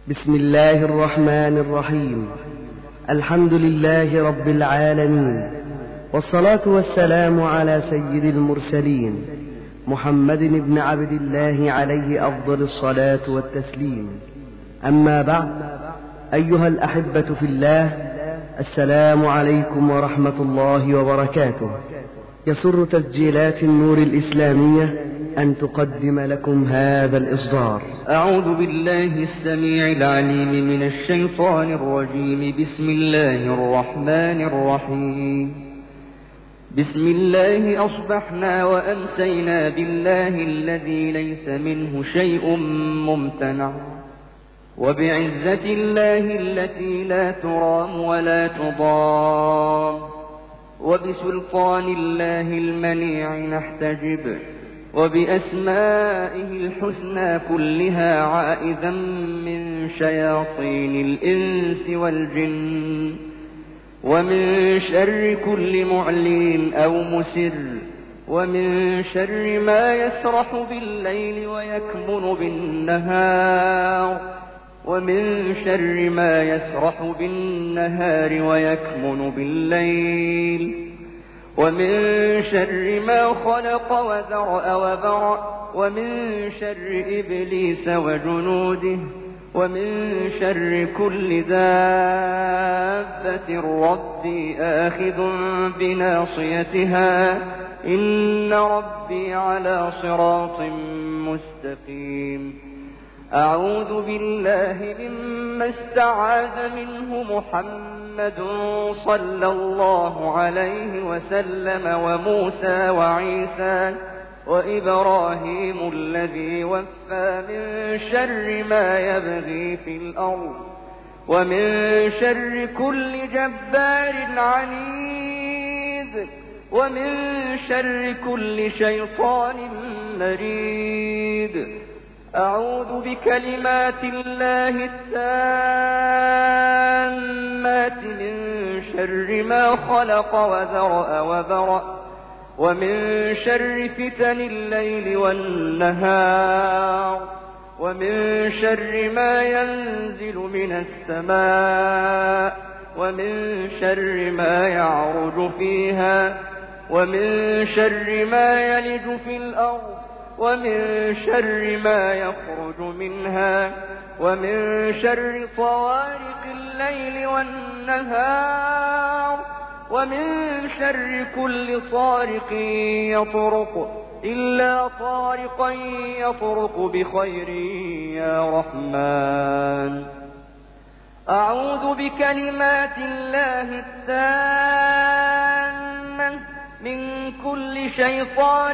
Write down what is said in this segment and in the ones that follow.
بسم الله الرحمن الرحيم. الحمد لله رب العالمين، والصلاة والسلام على سيد المرسلين محمد بن عبد الله عليه أفضل الصلاة والتسليم. أما بعد، أيها الأحبة في الله، السلام عليكم ورحمة الله وبركاته. يسر تسجيلات النور الإسلامية أن تقدم لكم هذا الإصدار. أعوذ بالله السميع العليم من الشيطان الرجيم. بسم الله الرحمن الرحيم. بسم الله أصبحنا وأمسينا بالله الذي ليس منه شيء ممتنع، وبعزة الله التي لا ترام ولا تضام، وبسلطان الله المنيع نحتجب، وبأسمائه الحسنى كلها عائذا من شياطين الإنس والجن، ومن شر كل معلن أو مسر، ومن شر ما يسرح بالليل ويكمن بالنهار، ومن شر ما يسرح بالنهار ويكمن بالليل، ومن شر ما خلق وذرأ وبرأ، ومن شر إبليس وجنوده، ومن شر كل دابة ربي آخذ بناصيتها، إن ربي على صراط مستقيم. أعوذ بالله مما استعاذ منه محمد صلى الله عليه وسلم، وموسى وعيسى وإبراهيم الذي وفى، من شر ما يبغي في الأرض، ومن شر كل جبار عنيد، ومن شر كل شيطان مريد. أعوذ بكلمات الله التامات من شر ما خلق وذرأ وبرأ، ومن شر فتن الليل والنهار، ومن شر ما ينزل من السماء، ومن شر ما يعرج فيها، ومن شر ما يلج في الأرض، ومن شر ما يخرج منها، ومن شر طوارق الليل والنهار، ومن شر كل طارق يطرق إلا طارقا يطرق بخير يا رحمن. أعوذ بكلمات الله التامة من كل شيطان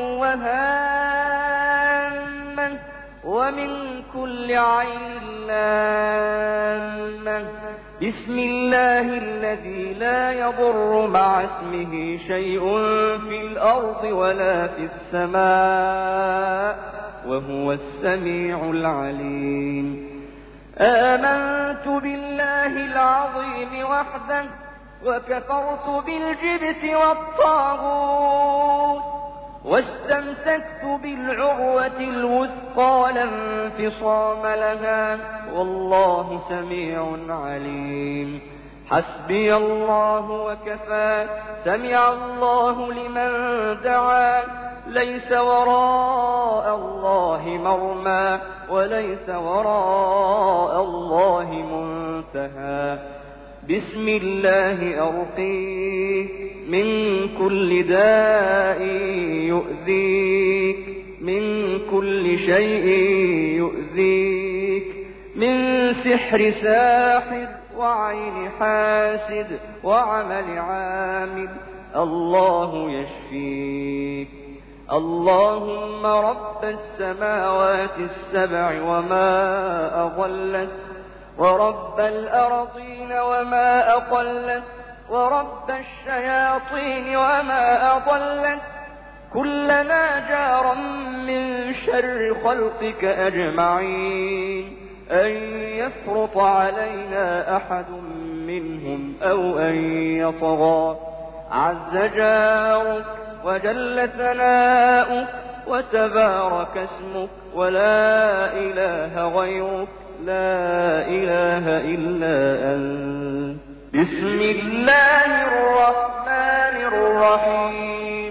وهامة، ومن كل عين لامة. بسم الله الذي لا يضر مع اسمه شيء في الأرض ولا في السماء، وهو السميع العليم. آمنت بالله العظيم وحده، وكفرت بالجبت والطاغوت، واستمسكت بالعروة الوثقى لا انفصام لها، والله سميع عليم. حسبي الله وكفى، سمع الله لمن دعا، ليس وراء الله مرمى، وليس وراء الله منتهى. بسم الله أرقيك من كل داء يؤذيك، من كل شيء يؤذيك، من سحر ساحر وعين حاسد وعمل عامل، الله يشفيك. اللهم رب السماوات السبع وما أضلت، ورب الأرضين وما أقلت، ورب الشياطين وما أضلت، كلنا جارا من شر خلقك أجمعين، أن يفرط علينا أحد منهم أو أن يطغى. عز جارك وجل ثناؤك وتبارك اسمك، ولا إله غيرك، لا إله إلا أنت. بسم الله الرحمن الرحيم.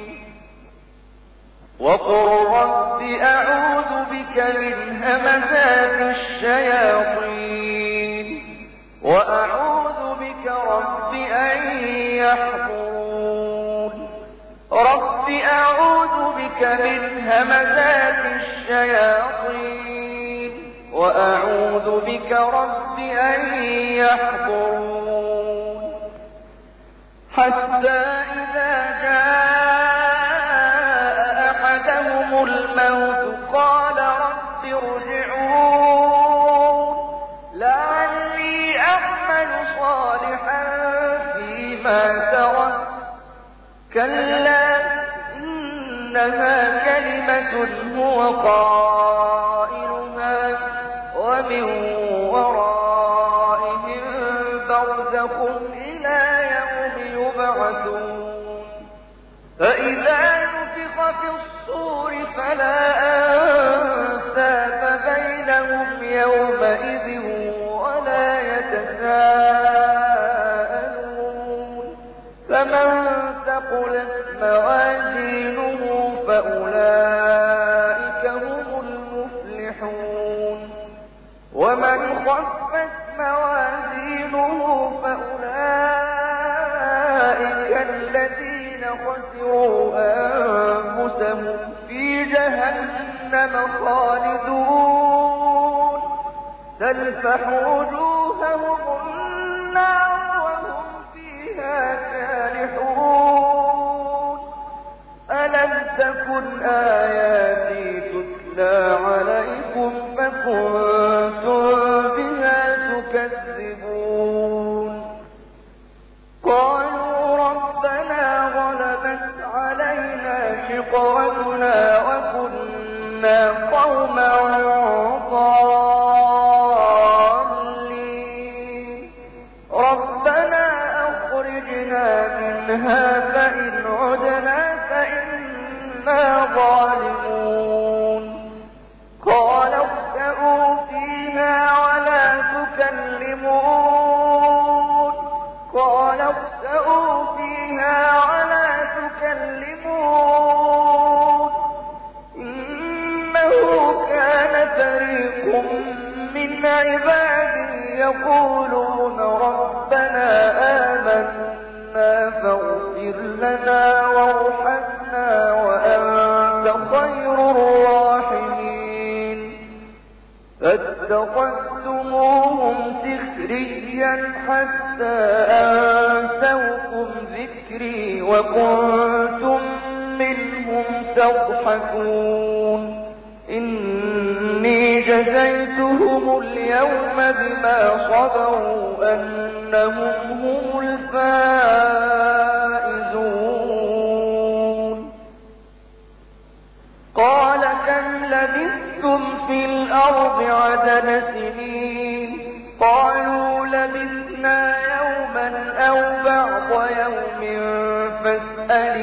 وقل رب أعوذ بك من همزات الشياطين وأعوذ بك رب أن يحضرون. رب أعوذ بك من همزات الشياطين وأعوذ بك رب أن يحضرون. حتى إذا جاء أحدهم الموت قال رب ارجعون لعلي أعمل صالحا فيما تركت كلا إنها كلمة هو قائلها ومن ورائهم برزخ إلى يوم يبعثون. فإذا نفخ في الصور فلا أنساب بينهم يومئذ ولا يتساءلون. فمن ثقلت موازينه فأولئك هم المفلحون. ومن خفت موازينه فأولئك الذين خسروا أنفسهم في جهنم خالدون تلفح وجوههم النار وهم فيها كالحون. ألم تكن آياتي تتلى عليكم فكنتم بها تكذبون. قالوا ربنا غلبت علينا شقوتنا وكنا قوما ضالين. ربنا أخرجنا منها فإن عدنا فإنا ظالمون. قال اخسئوا فيها ولا تكلمون. قال اخسئوا فيها ولا تكلمون. إنه كان فريق من عبادي يقولون ربنا آمنا فاغفر لنا وارحمنا وأنت خير الراحمين. فاتخذتموهم سخريا حتى أنسوكم ذكري وكنتم منهم تضحكون. إني جزيتهم اليوم بما صبروا أنهم هم الفائزون. قال كم لبثتم في الأرض عدد سنين؟ قالوا لبثنا يوما أو بعض يوم فاسأل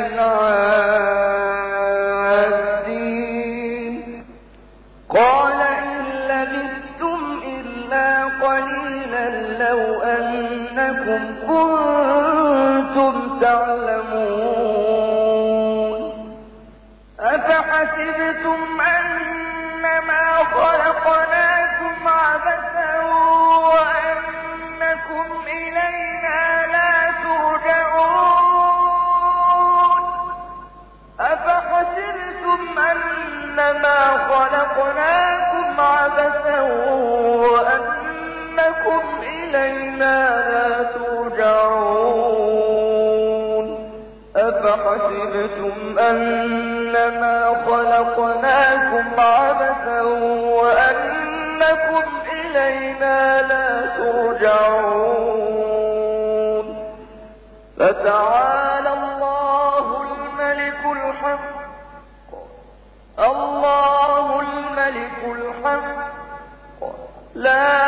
العادين. قال إن لبثتم إلا قليلا لو أنكم كنتم تعلمون. أفحسبتم أنما خلقناكم عبثا وأنكم إلينا لا ترجعون. أفحسبتم أنما خلقناكم عبثا وأنكم إلينا لا ترجعون. أفحسبتم أنما خلقناكم عبثا وأنكم إلينا لا ترجعون. فتعالى الله الملك الحق الله الملك الحق لا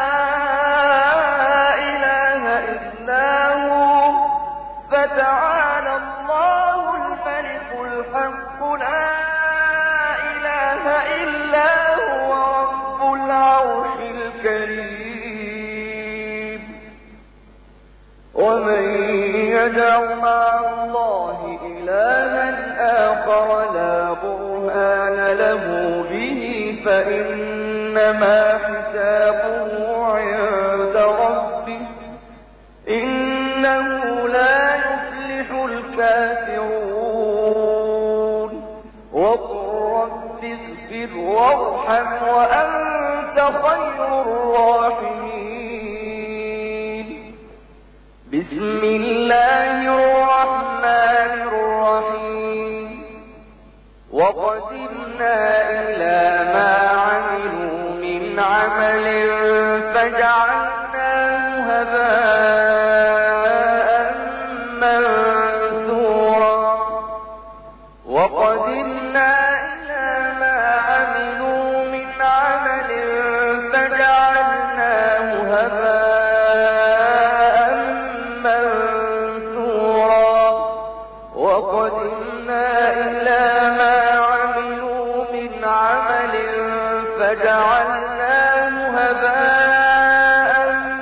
إله إلا هو. فتعالى الله الملك الحق لا إله إلا هو رب العرش الكريم. يدع مع الله إلها آخر لا برهان له به فإنما حسابه عند ربه إنه لا يفلح الكافرون وقل رب اغفر وارحم وأنت خير الراحمين. بسم الله الرحمن الرحيم. وقدمنا إلى ما عملوا من عمل فجعلناه هباء منثورا. وقدمنا إلى ما عملوا من عمل فجعلناه هباء منثورا. وقدمنا إلى ما عملوا من عمل فجعلناه هباء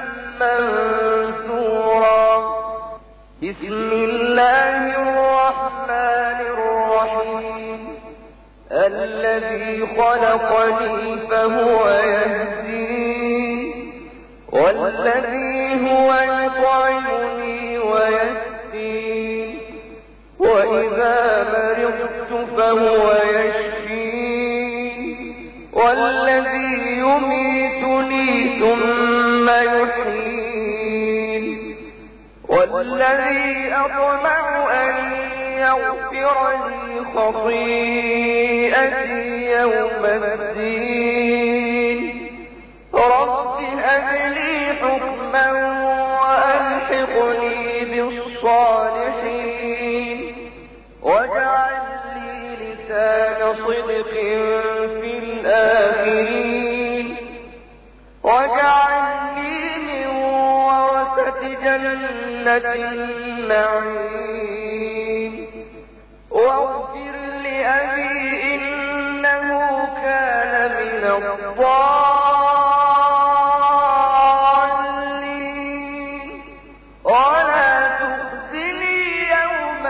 منثورا. بسم الله الرحمن الرحيم. الذي خلقني فهو يهدين والذي هو يطعمني ويسقين وإذا مرضت فهو يشفين والذي يميتني ثم يحيين والذي أطمع أن يغفر لي خطيئتي يوم الدين. رب هب لي حكما وألحقني بالصالحين واجعل لي لسان صدق في الآخرين واجعلني من ورثة جنة النعيم. واغفر لأبي إنه كان من الضالين ولا تخزني يوم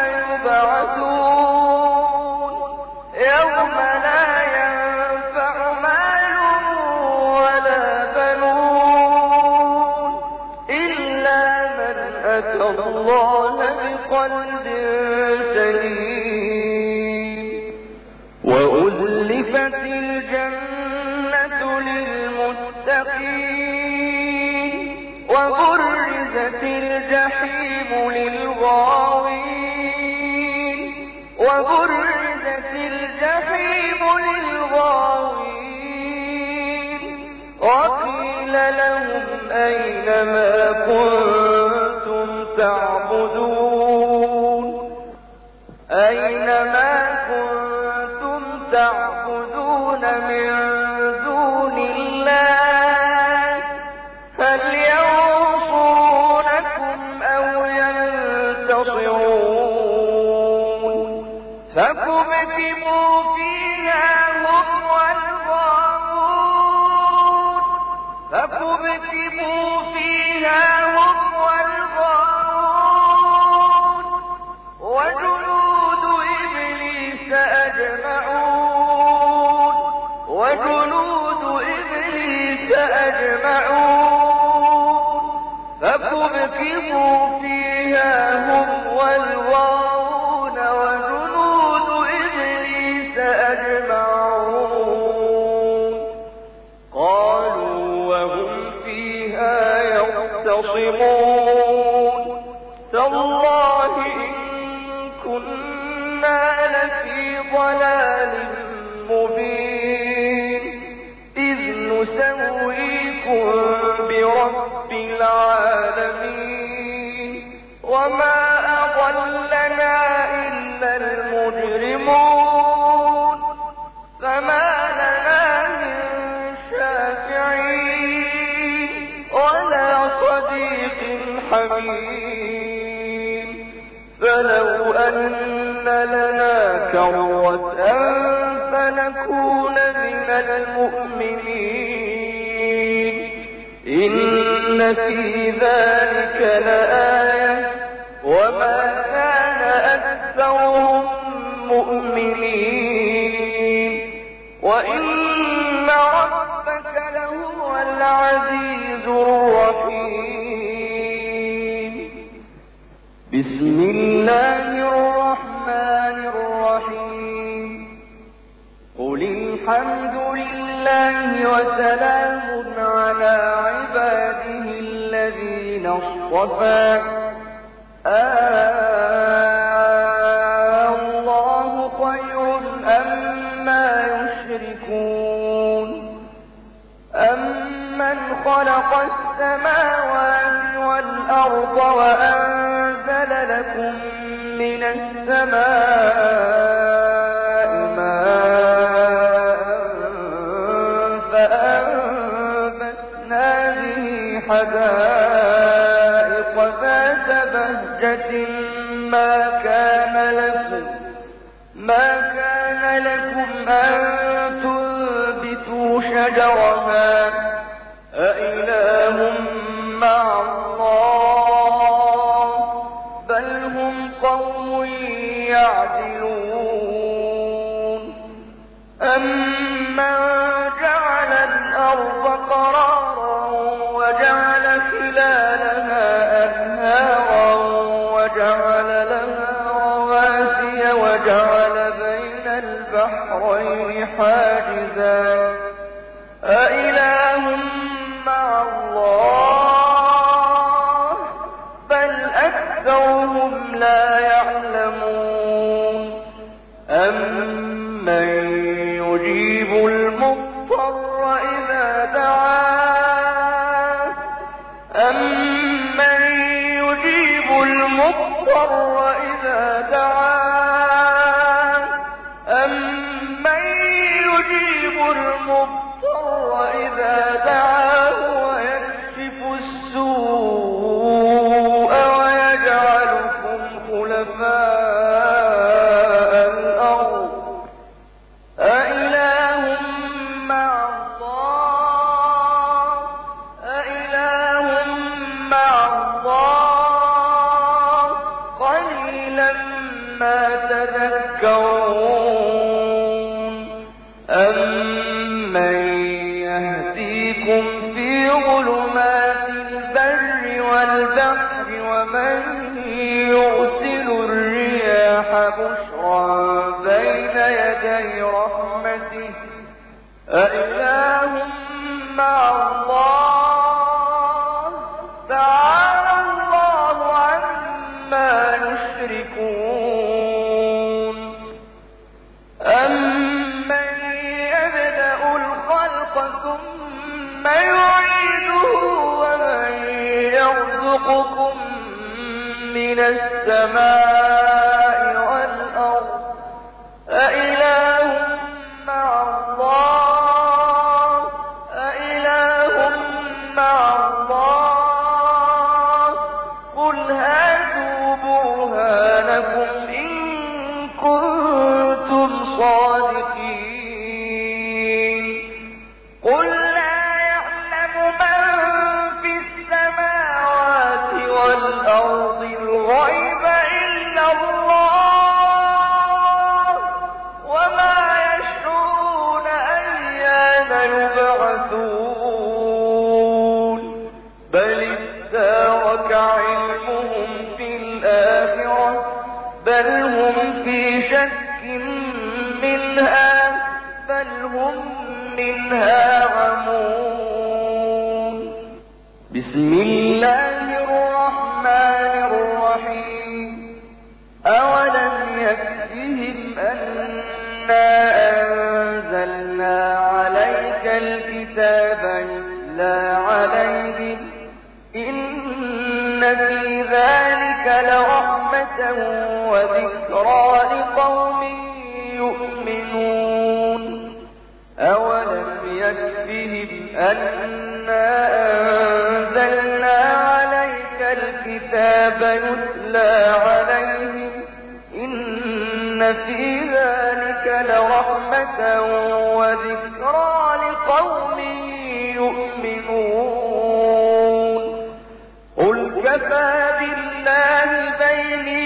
يبعثون يوم لا ينفع مال ولا بنون إلا من أتى الله بقلب سليم. وأزلفت الجنة للمتقين وبرزت الجحيم للغاوين وبرزت الجحيم للغاوين وقيل لهم أين ما كنتم تعبدون أين ما كنتم تعبدون من دون الله هل ينصرونكم أو ينتصرون فكبكبوا فيها هم والغاوون فكبكبوا فيها هم والغاوون وجنود إبليس أجمعون فكبكبوا فيها هم والغاوون وجنود إبليس أجمعون. قالوا وهم فيها يختصمون تالله إن كنا لفي ضلال مبين إذ نسويكم برب العالمين وما أضلنا إلا المجرمون فما لنا من شافعين ولا صديق حميم فلو أن لنا كرة فنكون من المؤمنين إن في ذلك لآية وما وما كان أكثرهم مؤمنين وإن ربك لهو العزيز الرحيم. بسم الله الرحمن الرحيم. قل الحمد لله وسلام على عباده الذين اصطفى الله خير أما يشركون أمن خلق السماوات والأرض وأنزل لكم من السماء ماء فأنبتنا به حدائق ذات بهجة ما كان لكم أن تنبتوا شجرها أإله مع الله بل هم قوم يعدلون. أمن جعل الأرض قرارا وجعل خلالها أنهارا وجعل لها رواسي وجعل بين البحرين حاجزا أإله مع الله بل أكثرهم لا يعلمون. أمن يجيب المضطر إذا دعاه أمن يجيب المضطر إذا دعاه أمن يجيب المضطر إذا دعاه ويكشف السوء ويجعلكم خلفاء الأرض أإله مع الله قليلا ما تذكرون. أمن يهديكم في ظلمات البر والبحر ومن يرسل الرياح بشرا بين يدي رحمته أإله مع الله تعالى الله عما يشركون. أمن يبدأ الخلق ثم يعيده ومن يرزقكم من السماء والأرض أإله مع الله قل هاتوا برهانكم إن كنتم صادقين. قل لا يعلم من في السماوات والأرض الغيب إلا الله وما يشعرون أيان يبعثون. بل ادارك علمهم في الآخرة بل هم في شك منها بل هم منها عمون. بسم الله الرحمن الرحيم. أولم يكفهم أنا أنزلنا عليك الكتاب يتلى عليهم إن في ذلك لرحمة وذكرى لقوم يؤمنون. أولم يكفهم أنا أنزلنا عليك الكتاب يتلى عليهم إن في ذلك لرحمة وذكرى لقوم يؤمنون. قل كفى بالله بيني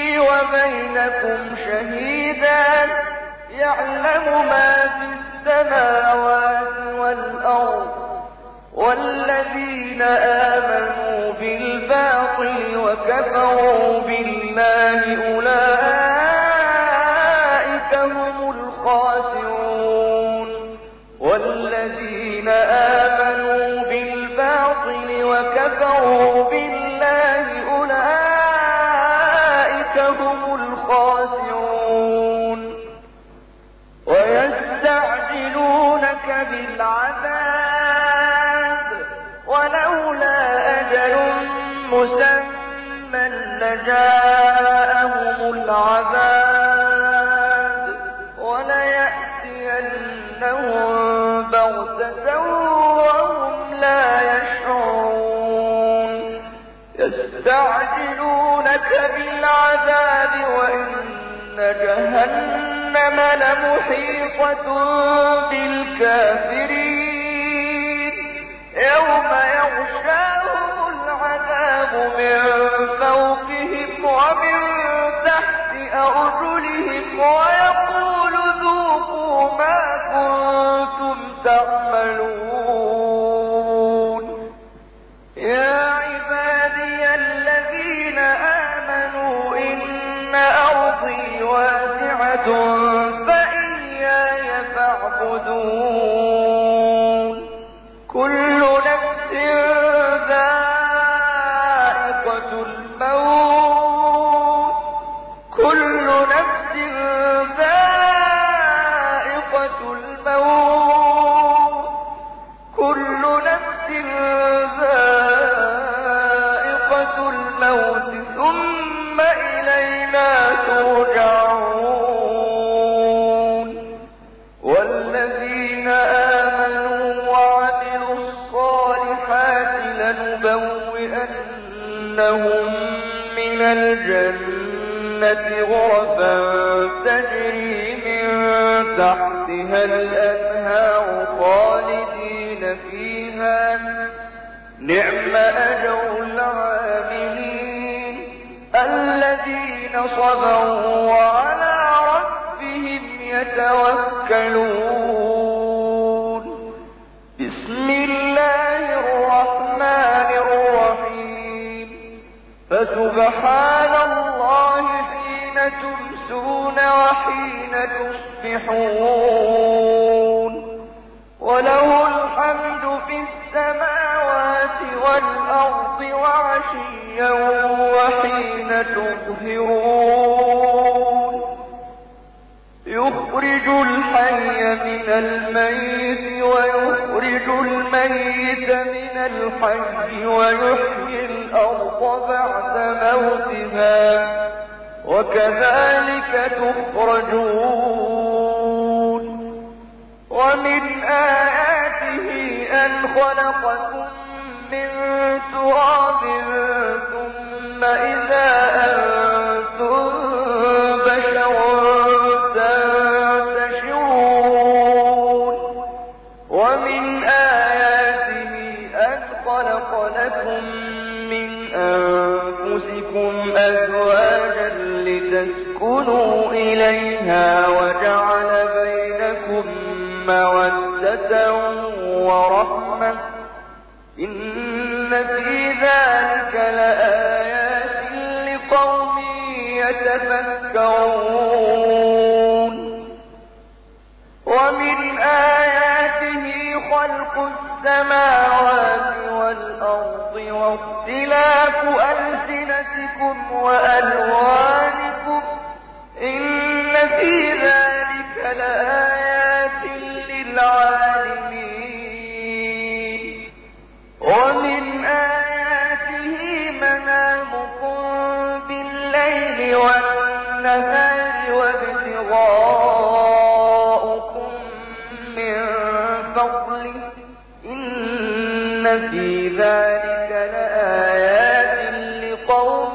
بينكم شهيدا يعلم ما في السماوات والأرض والذين آمنوا بالباطل وكفروا بالله أولئك هم الخاسرون والذين آمنوا بالباطل وكفروا بالله أولئك هم الخاسرون ويستعجلونك بالعذاب ولولا أجل مسمى لجاءهم العذاب وليأتينهم بغتة وهم لا يشعرون يستعجلونك بالعذاب وإن جهنم لمحيطة بالكافرين يوم يغشاهم العذاب من فوقهم ومن تحت أرجلهم ويقول ذوقوا ما كنتم تعملون يا عبادي الذين آمنوا إن أرضي واسعة فإياي فاعبدون كل نفس ذائقة الموت كل نفس ذائقة الموت كل نفس ذائقة الموت ثم إلينا ترجعون والذين آمنوا وعملوا الصالحات لنبوئنهم من الجنة غرفا تجري من تحتها الأنهار خالدين فيها نعم أجر العاملين الذين صبروا وعلى ربهم يتوكلون بسم الله الرحمن الرحيم فسبحان الله حين تمسون وحين تصبحون وله الحمد في السماوات والأرض وعشيا وحين تظهرون يخرج الحي من الميت ويخرج الميت من الحي ويحيي الأرض بعد موتها وكذلك تخرجون ومن آياته أن خلقكم من تراب ثم إذا أنتم بشر تنتشرون ومن آياته أن خلق لكم من أنفسكم أزواجا لتسكنوا إليها وجعل بينكم مودة ورحمة إن في ذلك لآيات لقوم يتفكرون ومن آياته خلق السماوات والأرض واختلاف ألسنتكم وألوانكم إن في ذلك لآيات للعالمين ومن آياته منامكم بالليل والنهار وابتغاؤكم من فضله إن في ذلك لآيات لقوم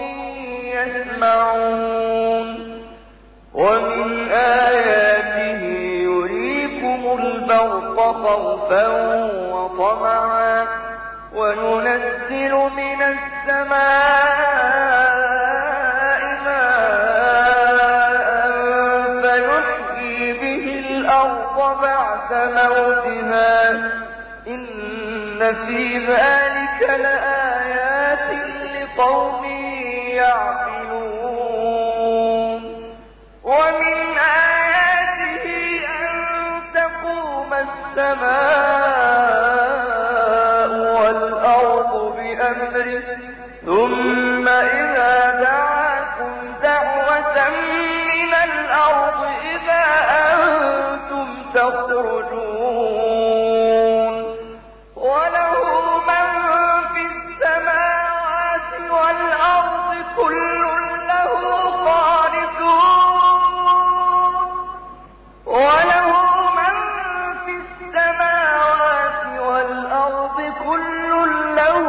يسمعون ومن آياته يريكم البرق خوفا وطمعا وينزل من السماء ماء والأرض بعد موتها إن في ذلك لآيات لقوم يعقلون ومن آياته أن تقوم السماء والأرض بأمره ثم إذا دعاكم دعوة من الأرض إذا أنتم تخرجون وله من في السماوات والأرض كل له قانتون وله من في السماوات والأرض كل له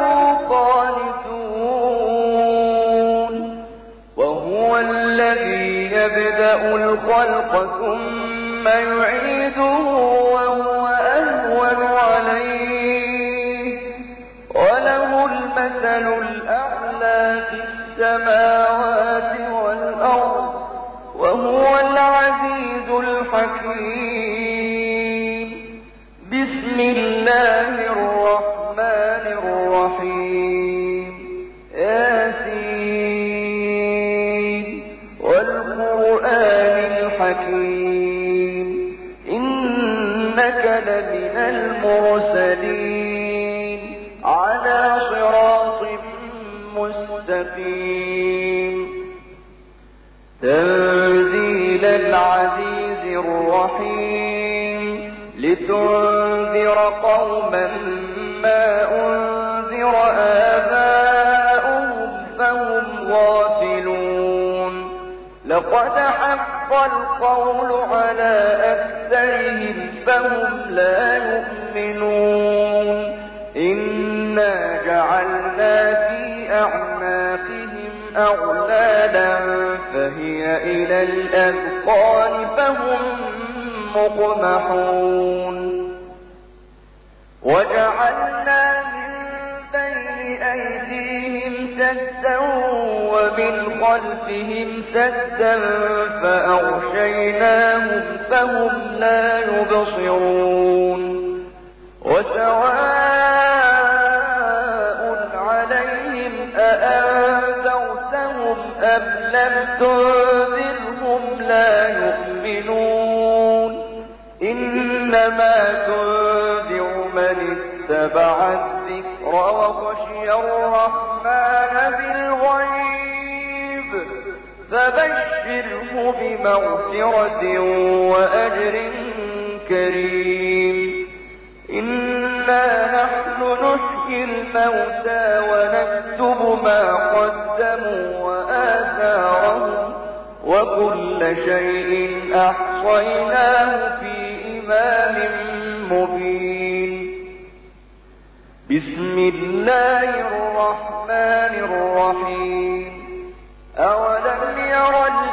قانتون وهو الذي يبدأ الخلق ثم يعيده وهو أهون عليه وله المثل الأعلى في السماوات والأرض وهو العزيز الحكيم بسم الله الرحمن الرحيم ياسين والقرآن الحكيم إنك لمن المرسلين على صراط مستقيم تنزيل العزيز الرحيم لتنذر قوما ما أنذر آباؤهم فهم غافلون لقد حق القول على أكثرهم فهم لا يؤمنون إنا جعلنا في أعناقهم أغلالا فهي إلى الأذقان فهم مقمحون وجعلنا من بين أيديهم سدا ومن خلفهم سدا فأغشيناهم فهم لا يبصرون وسواء عليهم أأنذرتهم أم لم تنذرهم لا يؤمنون إنما تنذر من اتبع الذكر وخشي الرحمن بالغيب فبشره بمغفرة وأجر كريم إنا نحن نحيي الموتى ونكتب ما قدموا وآثارهم وكل شيء أحصيناه في إمام مبين بسم الله الرحمن الرحيم أولم ير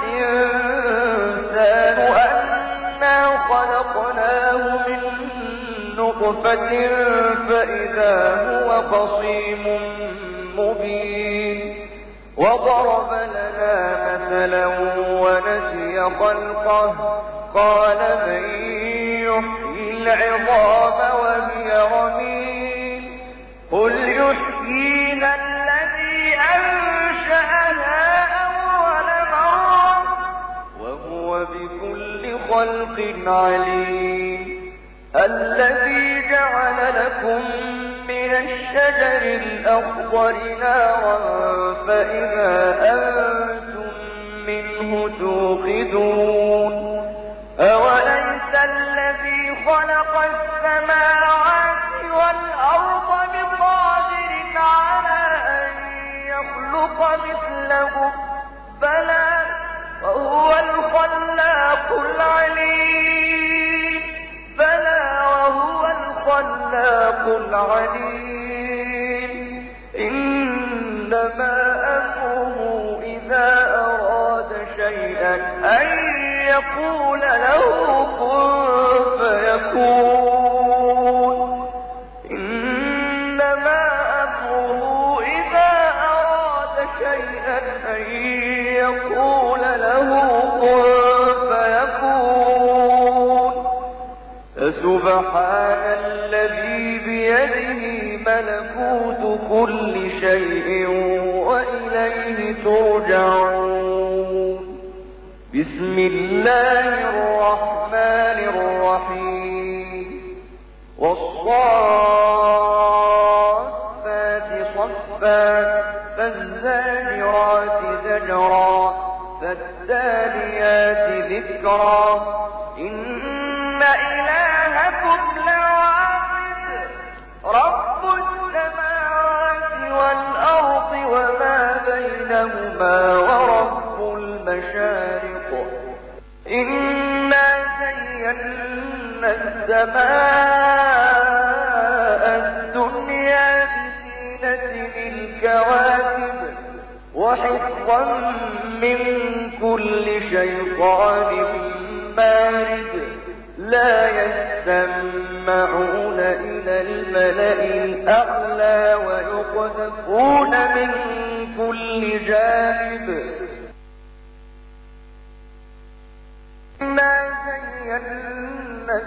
الإنسان أنا خلقناه من نطفة فإذا هو خصيم مبين وضرب لنا مثلا ونسي خلقه قال من يحيي العظام وهي رميم قل يحيينا الذي أنشأها أول مرة وهو بكل خلق عليم الذي جعل لكم من الشجر الأخضر نارا فإذا أنتم منه توقدون أوليس الذي خلق السماوات والأرض بقادر على أن يخلق مثلهم بلى وهو الخلاق العليم بلى وهو الخلاق العليم إنما أمره إذا أراد شيئا أن يقول له كن فيكون إنما أمره إذا أراد شيئا أن يقول له كن فيكون سبحان الذي بيده ملكوت كل شيء وإليه ترجعون. بسم الله الرحمن الرحيم. والصافات صفا فالزاجرات زجرا فالتاليات ذكرا إن إلهكم لواحد رب السماوات والأرض وما بينهما ورب المشارق إنا زينا السماء الدنيا بزينة الكواكب وحفظا من كل شيطان مارد لا يستمعون إلى الملأ الأعلى ويقذفون من كل جانب إنا زينا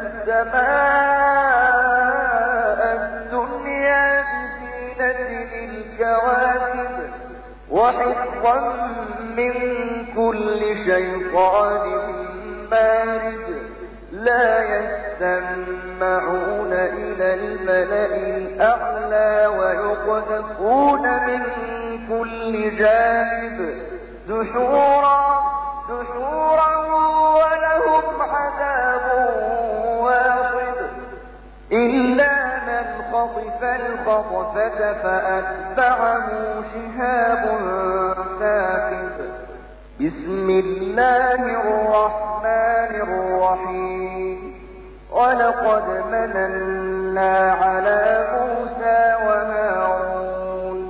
السماء الدنيا بزينة الكواكب وحفظا من كل شيطان مارد لا يستمعون إلى الملأ الأعلى ويقذفون من كل جانب دحورا ولهم عذاب واصب إلا من خطف الخطفة فأتبعه شهاب ثاقب. بسم الله الرحمن الرحيم. ولقد مننا على موسى وهارون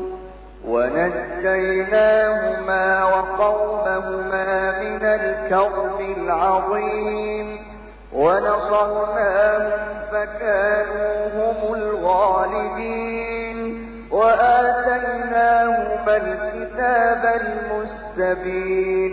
ونجيناهما وقومهما من الكرب العظيم ونصرناهم فكانوا هم الغالبين وآتيناهما الكتاب المستبين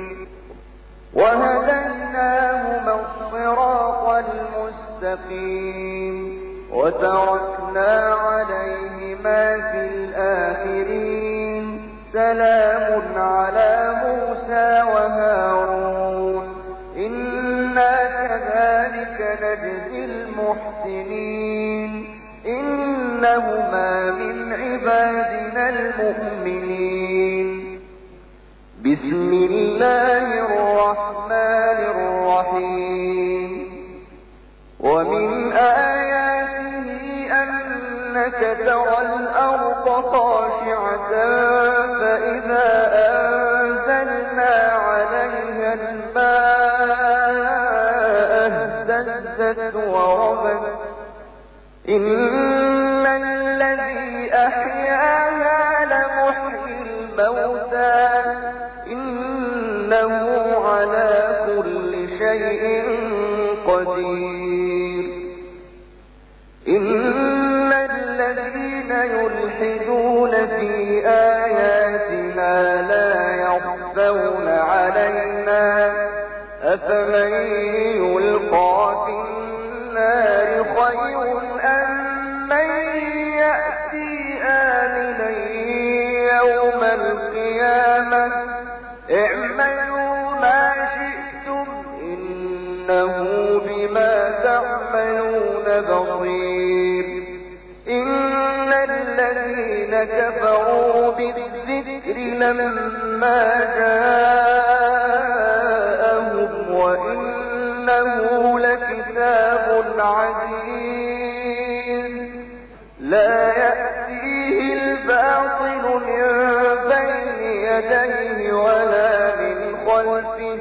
وهديناهما الصراط المستقيم وتركنا عليهما في الآخرين سلام على موسى وهارون إنا كذلك نجزي المحسنين إنهما من عبادنا المؤمنين. بسم الله الرحمن الرحيم. ومن آياته أنك ترى الأرض خاشعة فإذا أنزلنا عليها الماء اهتزت وربت إن الذي أحياها لمحيي الموتى إنه على كل شيء قدير. إن الذين يلحدون في آياتنا لا يخفون علينا أفمن يلقى في النار خير أم من يأتي آمنا يوم القيامة اعملوا ما شئتم إنه بما تعملون بصير. إن الذين كفروا بالذكر لما جاءهم وإنه لكتاب عزيز لا يأتيه الباطل من بين يديه ولا من خلفه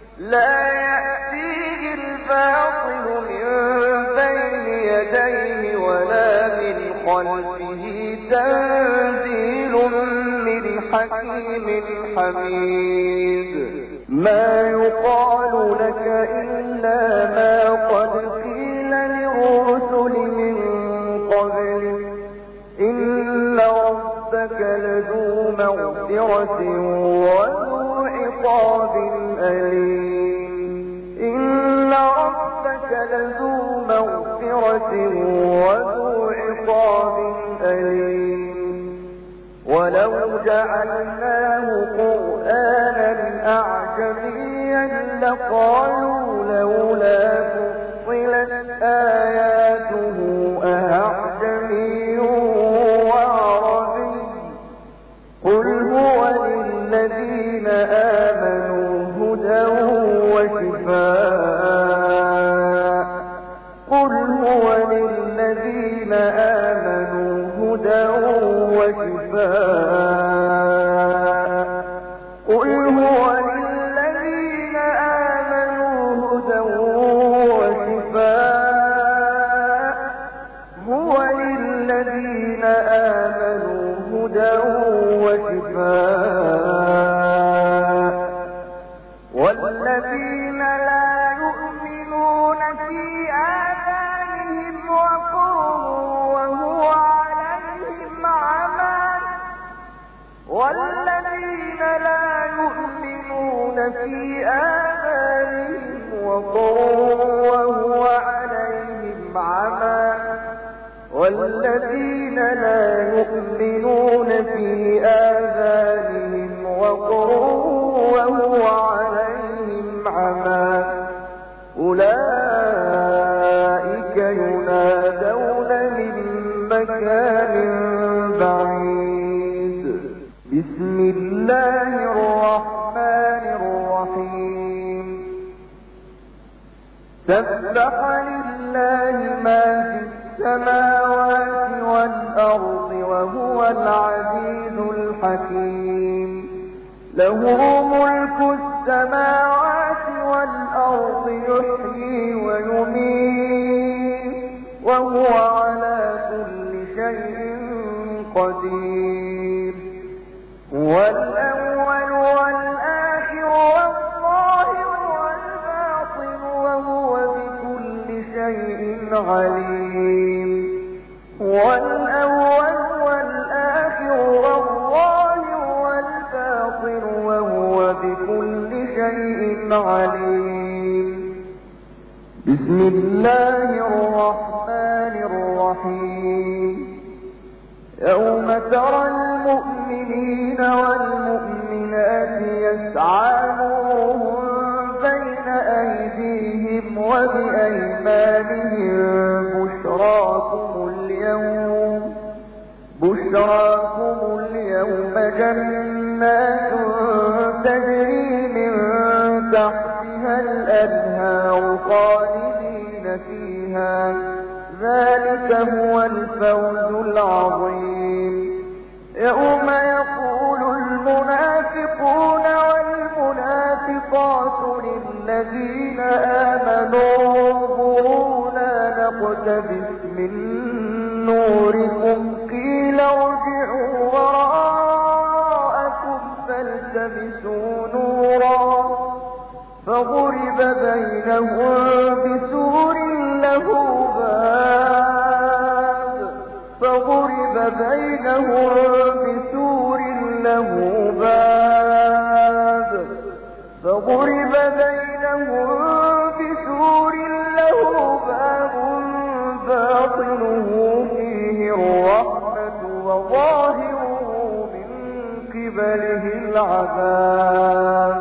تنزيل من حكيم حميد. ما يقال لك إلا ما قد قيل للرسل من قبلك إن ربك لذو مغفرة وذو عقاب أليم. إن ربك لذو مغفرة لقالوا لولا فصلت آياته أأعجمي وعربي قل هو للذين آمنوا هدى وشفاء قل هو للذين آمنوا هدى وشفاء قل هو للذين آمنوا هدى وشفاء هو للذين آمنوا هدى وشفاء والذين لا يؤمنون في آذانهم وقر وهو عليهم عمى والذين لا يؤمنون في آذانهم وقر وهو عليهم عمى والذين لا يؤمنون في آذانهم وقر وهو عليهم عمى أولئك ينادون من مكان بعيد بسم الله الرحمن الرحيم سبح لله ما في السماوات والأرض وهو العزيز الحكيم له ملك السماوات والأرض يحيي ويميت وهو على كل شيء قدير هو الأول والآخر والظاهر والباطن وهو بكل شيء عليم هو الأول والآخر والظاهر والباطن وهو بكل شيء عليم بسم الله الرحمن الرحيم يوم ترى المؤمنين والمؤمنات يسعى نورهم بين أيديهم وبأيمانهم بشراكم اليوم جنات تجري من تحتها الأنهار خالدين فيها ذلك هو الفوز العظيم يوم يقول المنافقون والمنافقات للذين آمنوا انظرونا نقتبس من نوركم قيل ارجعوا وراءكم فالتمسوا نورا فضرب بينهم بسور له باب باطنه فيه الرحمة وظاهره من قبله العذاب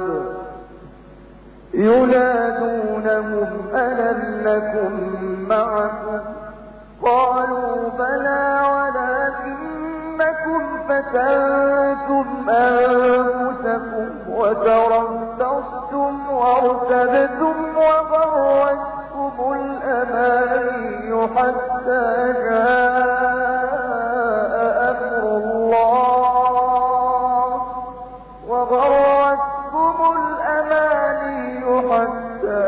ينادونهم ألم نكن معكم قالوا بلى ولكنكم فتنتم أنفسكم وتربصتم وارتبتم وغرتكم الأماني حتى جاء أمر الله وغرتكم الأماني حتى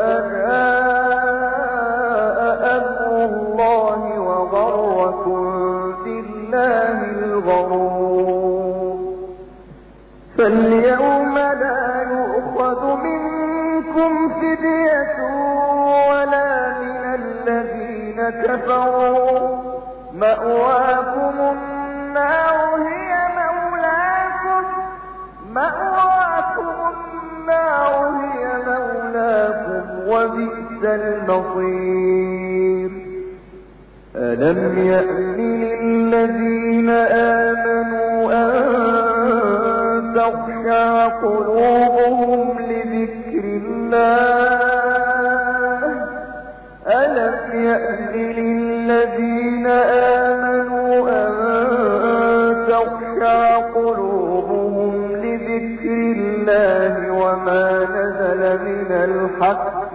جاء أمر الله وغركم بالله الغرور فاليوم لا يؤخذ منكم فدية ولا من الذين كفروا مأواكم النار هي مولاكم وبئس المصير ألم يأن للذين آمنوا أن تخشع قلوبهم لذكر الله الله ألم يأن للذين آمنوا أن تخشع قلوبهم لذكر الله وما نزل من الحق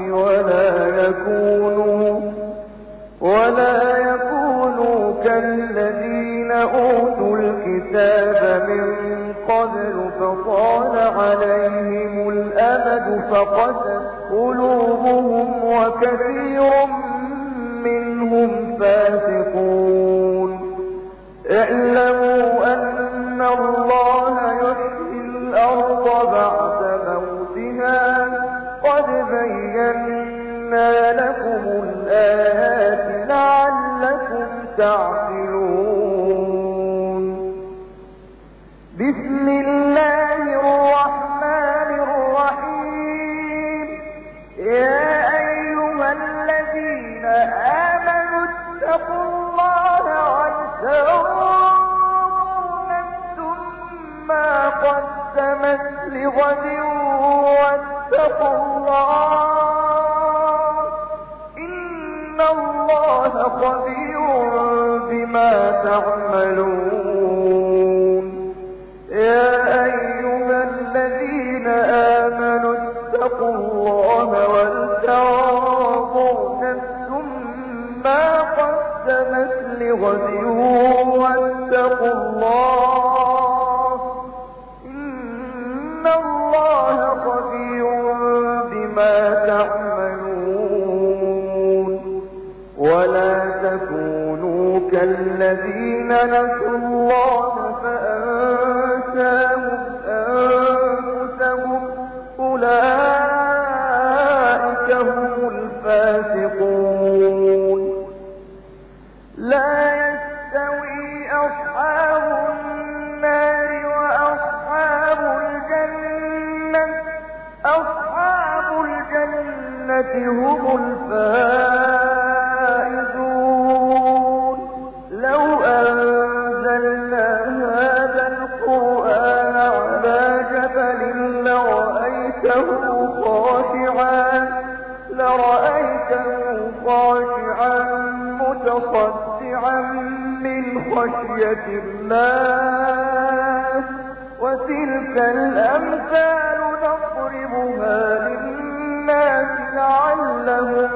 ولا يكونوا كالذين أوتوا الكتاب من قبل فطال عليهم الأمد فقست قلوبهم وكثير منهم فاسقون اعلموا أن الله يحيي الأرض بعد موتها قد بينا لكم الآيات لعلكم تعقلون بسم الله الرحمن الرحيم يا أيها الذين آمنوا اتقوا الله ولتنظر نفس ما قدمت لغد واتقوا الله إن الله خبير بما تعملون يا أيها الذين آمنوا اتقوا الله ولتنظر نفس ما قدمت لغد واتقوا الله إن الله خبير بما تعملون ولا تكونوا كالذين نسوا الله فأنساهم أنفسهم أولئك هم الفاسقون لا يستوي أصحاب النار وأصحاب الجنة أصحاب الجنة هم الفائزون لو أنزلنا هذا القرآن على جبل لرأيته خاشعا متصدعا من خشية الله وتلك الأمثال نضربها للناس لعلهم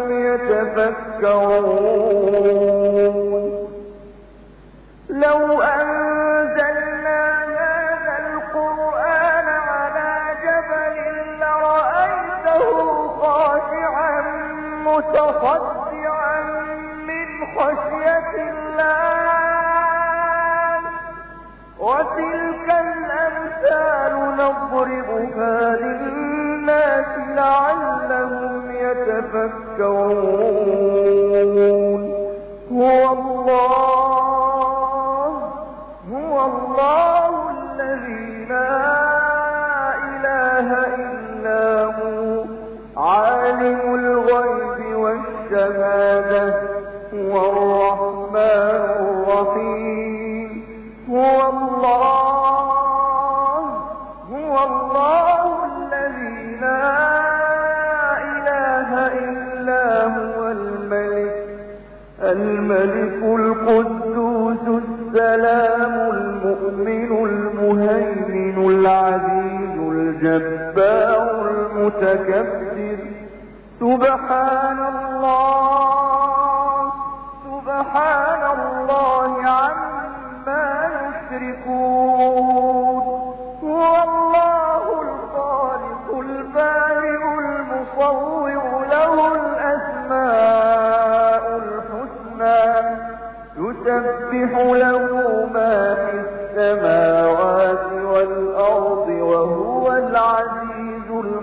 يتفكرون لو أنزلنا هذا القرآن على جبل لرأيته خاشعا متصدعا من خشية الله وتلك الأمثال نضربها للناس لعلهم يتفكرون هو الله الذي لا إله إلا هو عالم الغيب والشهادة هو الرحمن الرحيم هو الله الذي لا إله إلا هو الملك القدوس السلام المؤمن المهيمن العزيز الجبار المتكبر سبحان الله عما يشركون هو الله الخالق البارئ المصور له الأسماء الحسنى يسبح له ما في السماوات والأرض وهو العزيز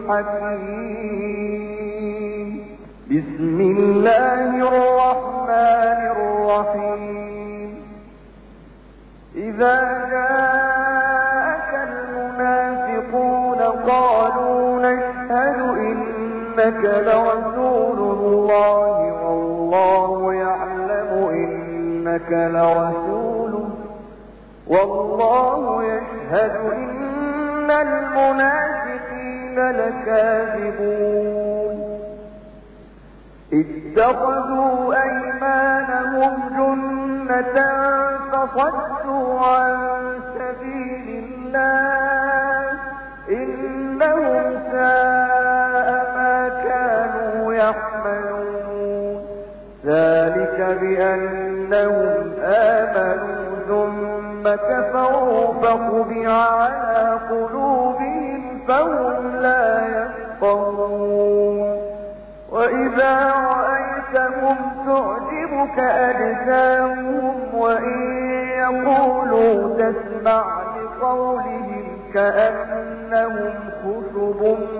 الحكيم بسم الله الرحمن الرحيم إذا جاءك المنافقون قالوا نشهد إنك لرسول الله والله يعلم إنك لرسوله والله يشهد إن المنافقين لكاذبون اتخذوا أيمانهم جنة فصدوا عن سبيل الله إنهم ساء ما كانوا يعملون ذلك بأنهم آمنوا ثم كفروا فطبع على قلوبهم فهم لا يفقهون وإذا رأيتهم تعجبك أجسامهم وإن يقولوا تسمع لقولهم كأنهم خشب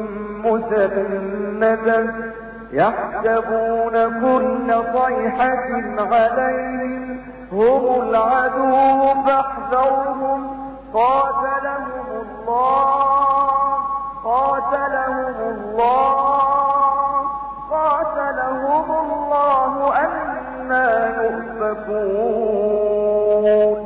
مسندة يحسبون كل صيحة عليهم هم العدو فاحذرهم قاتلهم الله أنى يؤفكون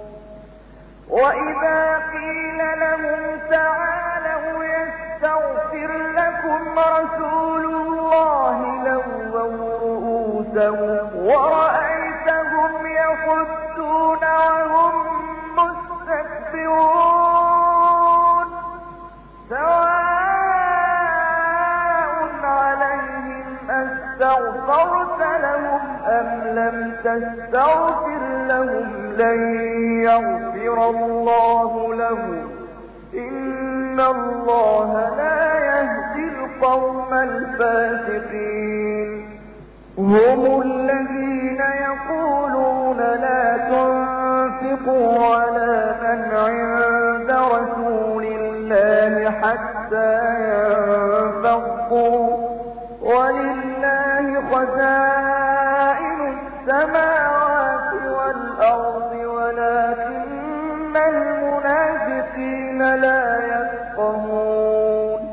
وإذا قيل لهم تعالوا يستغفر لكم رسول الله لووا رؤوسهم ورأيتهم يصدون وهم مستكبرون سواء عليهم أستغفرت لهم أم لم تستغفر لهم لن يغفر الله لهم إن الله لا يهدي القوم الفاسقين هم الذين يقولون لا تنفقوا على من عند رسول الله حتى ينفضوا ولله خزائن السماوات والأرض ولكن المنافقين لا يفقهون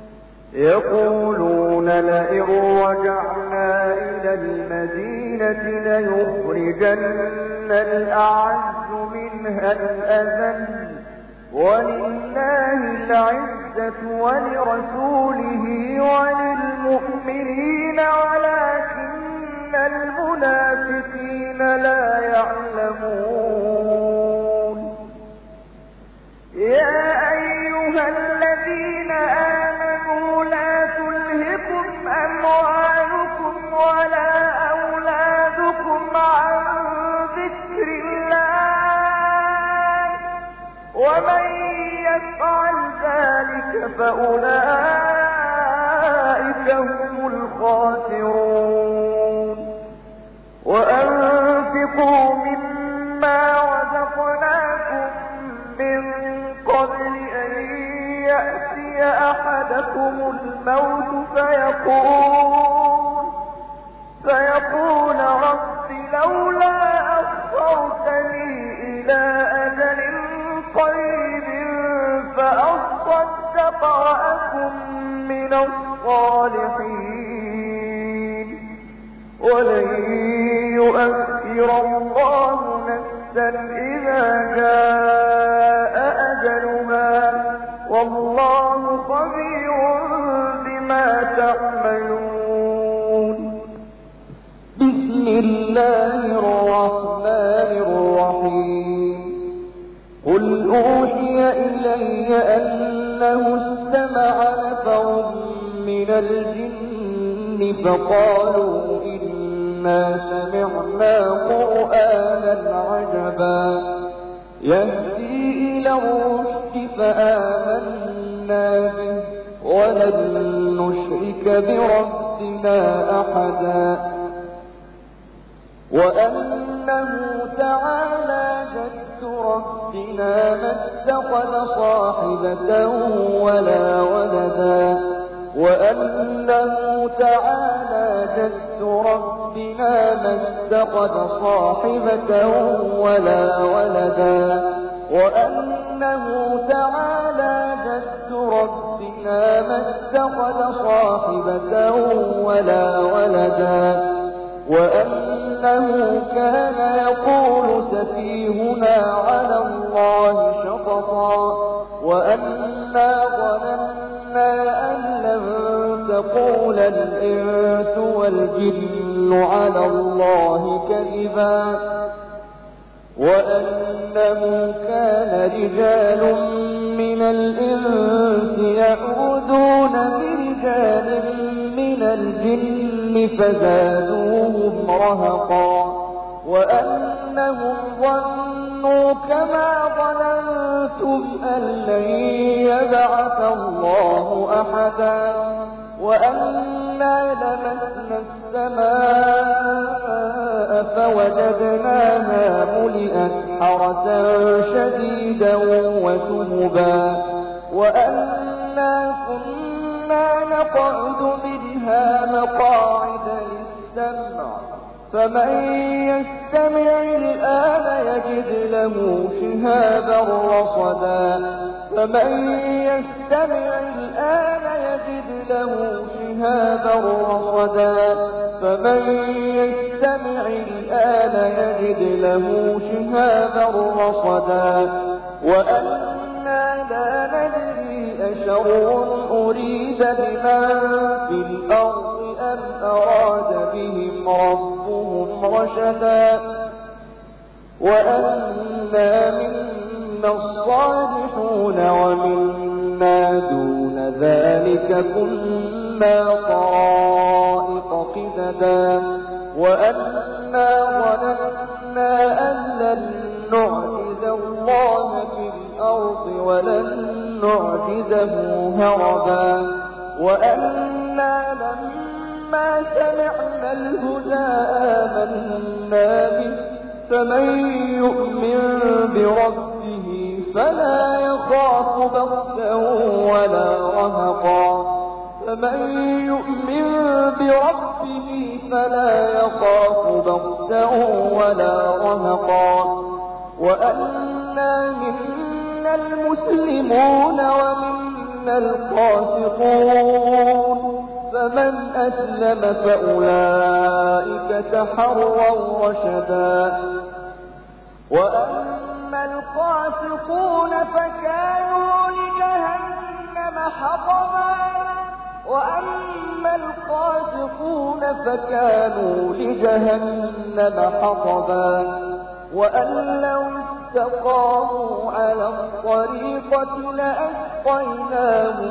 يقولون لئن رجعنا إلى المدينة ليخرجن الأعز منها الأذل ولله العزة ولرسوله وللمؤمنين ولكن المنافقين لا يعلمون يا أيها الذين آمنوا لا تلهكم أموالكم ولا أولادكم عن ذكر الله ومن يفعل ذلك فأولئك هم الخاسرون وأنفقوا مما رزقناكم من قبل أن يأتي أحدكم الموت فيقول رب لولا أخرتني إلى أجل قريب فأصدق وأكن من الصالحين ولن يؤخر الله نفسا إذا جاء أجلها والله خبير بما تعملون بسم الله الرحمن الرحيم قل أوحي إلي أنه استمع نفر من الجن فقالوا إنا سمعنا قرآنا عجبا يهدي إلى الرشد فآمنا به ولن نشرك بربنا أحدا وأنه تعالى جد ربنا ما اتخذ صاحبة ولا ولدا وأنه تعالى جد ربنا ما اتخذ صاحبة ولا ولدا وأنه تعالى جد ربنا ما اتخذ صاحبة ولا ولدا وأنه كان يقول سفيهنا على الله شططا وأنا ظننا يقول الإنس والجن على الله كذبا وأنه كان رجال من الإنس يعوذون برجال من الجن فزادوهم رهقا وأنهم ظنوا كما ظننتم أن لن يبعث الله أحدا وأنا لمسنا السماء فوجدناها ملئت حرسا شديدا وشهبا وأنا كنا نقعد منها مقاعد للسمع فمن يستمع الآن يجد له شهابا رصدا فمن يستمع الآن يجد له شهابا رصدا فمن يستمع الآن يجد له شهابا رصدا وأنا لا ندري أشر أريد بمن في الأرض أم أراد بهم ربهم رشدا وأنا منا الصالحون ومنا دون ذلك كنا طرائق قددا وأنا ظننا أن لن نعجز الله في الأرض ولن نعجزه هربا وأنا لما سمعنا الهدى آمنا به فمن يؤمن بربه فلا يخاف بخسا ولا رهقا فمن يؤمن بربه فلا يخاف بخسا ولا رهقا وأنا منا المسلمون ومنا القاسطون فمن أسلم فأولئك تحروا رشدا وأما القاسطون فكانوا لجهنم حطبا وأما القاسطون فكانوا لجهنم حطبا وأن لو استقاموا على الطريقة لأسقيناهم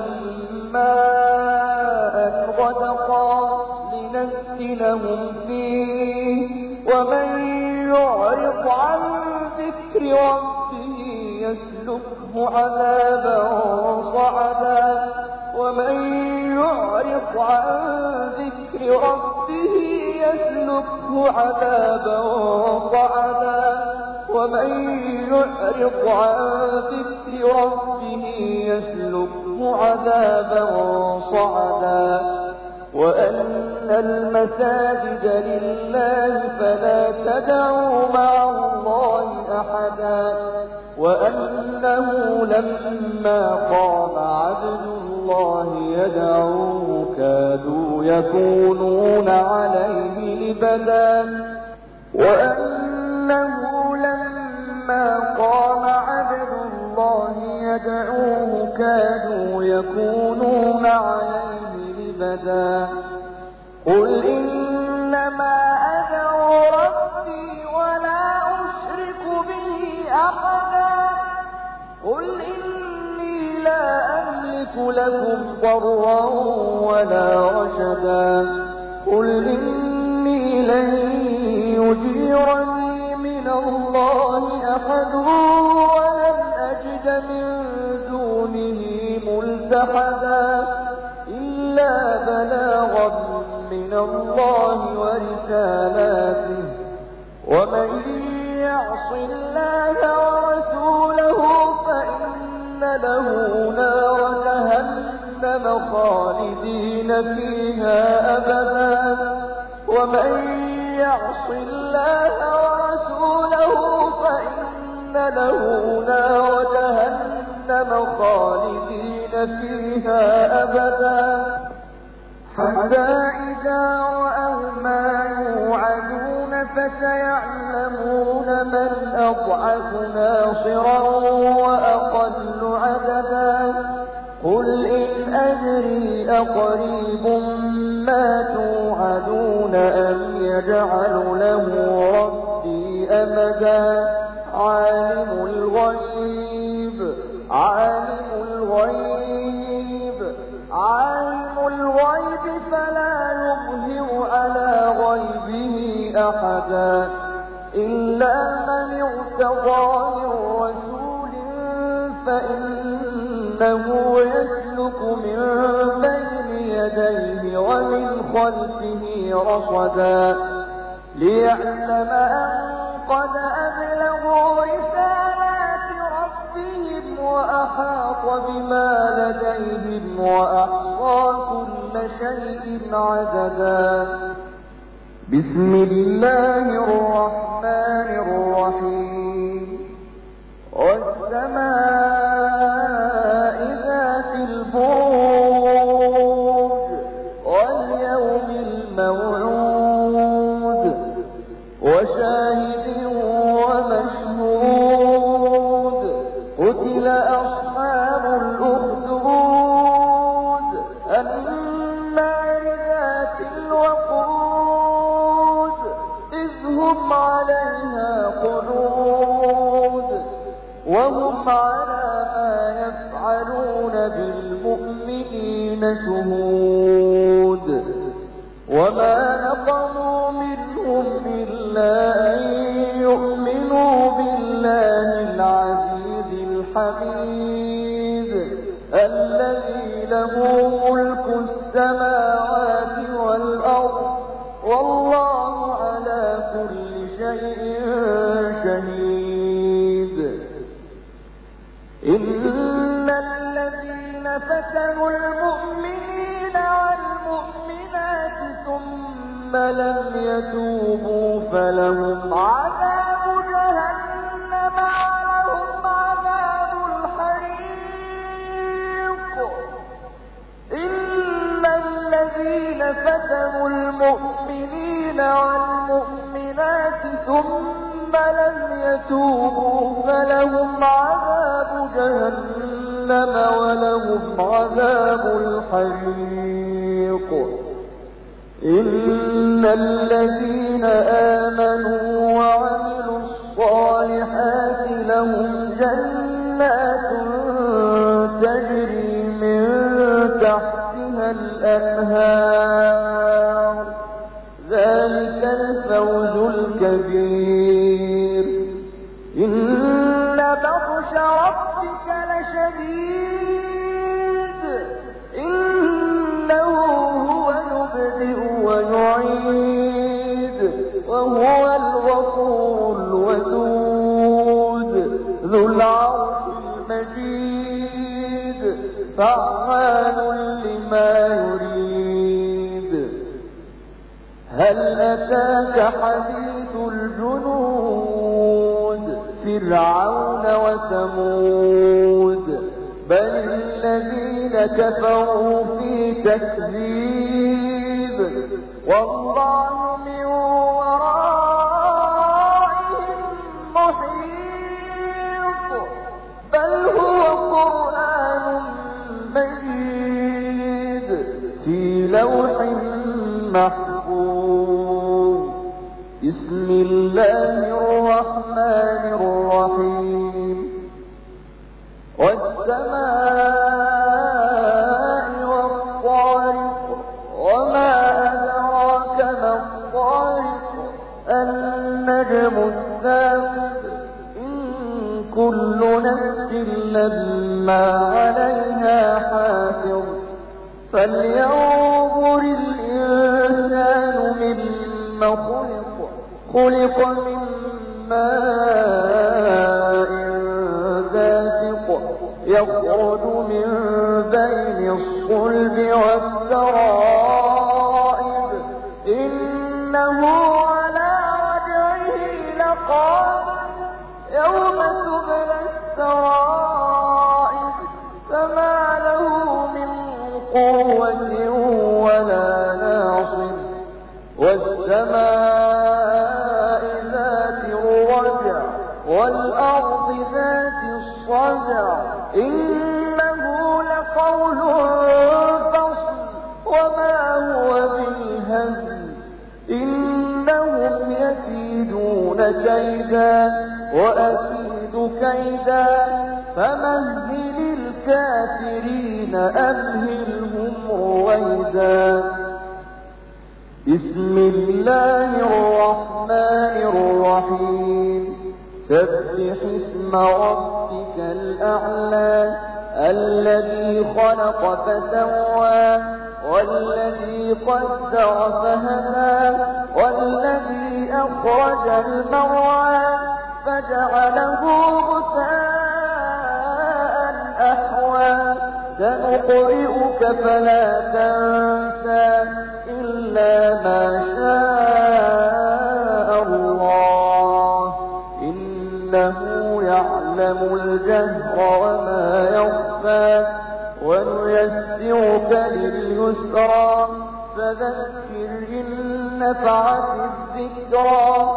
ماء غدقا لنفتنهم فيه ومن يعرض عن ذكر ربه يسلكه عذابا صعدا ومن يعرض عن ذكر ربه يسلكه عذابا صعدا ومن يعرض عن ذكر ربه يسلكه عذابا صعدا وأن المساجد لله فلا تدعوا مع الله أحدا وأنه لما قام عبد الله يدعوه كادوا يكونون عليه لبدا وأنه لما قام عبد الله يدعوه كادوا يكونون عليه لبدا قل إنما أدعو ربي ولا أشرك به أحدا قل إني لا أملك لكم ضرا ولا رشدا قل إني لن يجيرني من الله أحد ولن أجد من دونه ملتحدا إلا بلاغا من الله ورسالاته ومن يعص الله ورسوله فإن له نار جهنم خالدين فيها أبدا ومن يعص الله ورسوله فإن له نار جهنم خالدين فيها أبدا حتى إذا رأوا ما يوعدون فسيعلمون من أضعف ناصرا وأقل عددا قل إن أدري أقريب ما توعدون أم يجعل له ربي أمدا عالم الغيب فلا يظهر على غيبه أحدا إلا من ارتضى من رسول فإنه يسلك من بين يديه ومن خلفه رصدا ليعلم أن قد أبلغوا رسالات ربهم وأحاط بما لديهم وأحصى كل شيء عددا بسم الله الرحمن الرحيم والسماء ذات البروج واليوم الموعود وشاهد ومشهود قتل أصحاب الأخدود النار ذات الوقود إذ هم عليها قعود وهم على ما يفعلون بالمؤمنين شهود وما نقموا منهم إلا أن يؤمنوا بالله العزيز الحميد الذي له ملك السماوات والأرض والله على كل شيء شهيد إن الذين فتنوا المؤمنين والمؤمنات ثم لم يتوبوا فلهم عذاب جهنم ولهم عذاب الحريق إن الذين فتنوا المؤمنين والمؤمنات ثم لم يتوبوا فلهم عذاب جهنم ولهم عذاب الحريق إن الذين آمنوا وعملوا الصالحات لهم جنات تجري من تحتها الأنهار ذلك الفوز الكبير إن بطش ربك لشديد إنه هو يبدئ ويعيد وهو الغفور الودود ذو العرش المجيد فعال لما يريد هل أتاك حديث الجنود فرعون وثمود بل الذين كفروا في تكذيب والله من ورائهم محيط بل هو قرآن مجيد في لوح محفوظ بسم الله الرحمن الرحيم والسماء والطارق وما أدراك ما الطارق النجم الثاقب إن كل نفس لما عليها حافظ فلينظر الإنسان مما خلق من ماء دافق يخرج من بين الصلب والترائب إنه على وجهه لقادر يوم تبلى السرائر فما له من قوة ولا ناصر والسماء ذات الرجع والأرض ذات الصدع إنه لقادر قول فصل وما هو بالهزل إنهم يكيدون كيدا وأكيد كيدا فمهل الكافرين أمهلهم رويدا. بسم الله الرحمن الرحيم سبح اسم ربك الأعلى الذي خلق فسوى والذي قدر فهدى والذي أخرج المرعى فجعله غثاء أحوى سنقرئك فلا تنسى إلا ما شاء الله إنه يعلم الجهر وما يخفى ونيسرك لليسرى فذكر إن نفعت الذكرى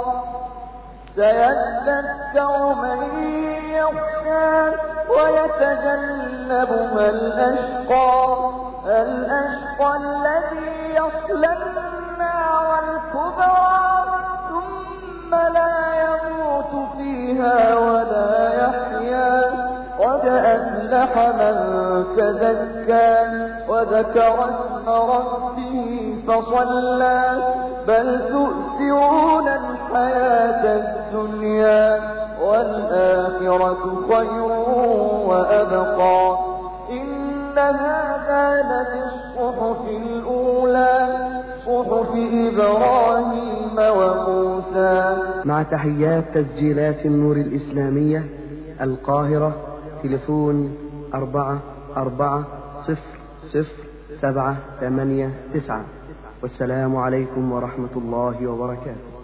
سيذكر من يخشى ويتجنبها الأشقى الذي يصلى النار الكبرى ثم لا يموت فيها ولا يحيا قد أفلح من تزكى وذكر اسم ربه فصلى بل تؤثرون الحياة الدنيا والآخرة خير وأبقى إن هذا لفي الصحف الأولى صحف إبراهيم وموسى. مع تحيات تسجيلات النور الإسلامية القاهرة، تليفون 44000789. والسلام عليكم ورحمة الله وبركاته.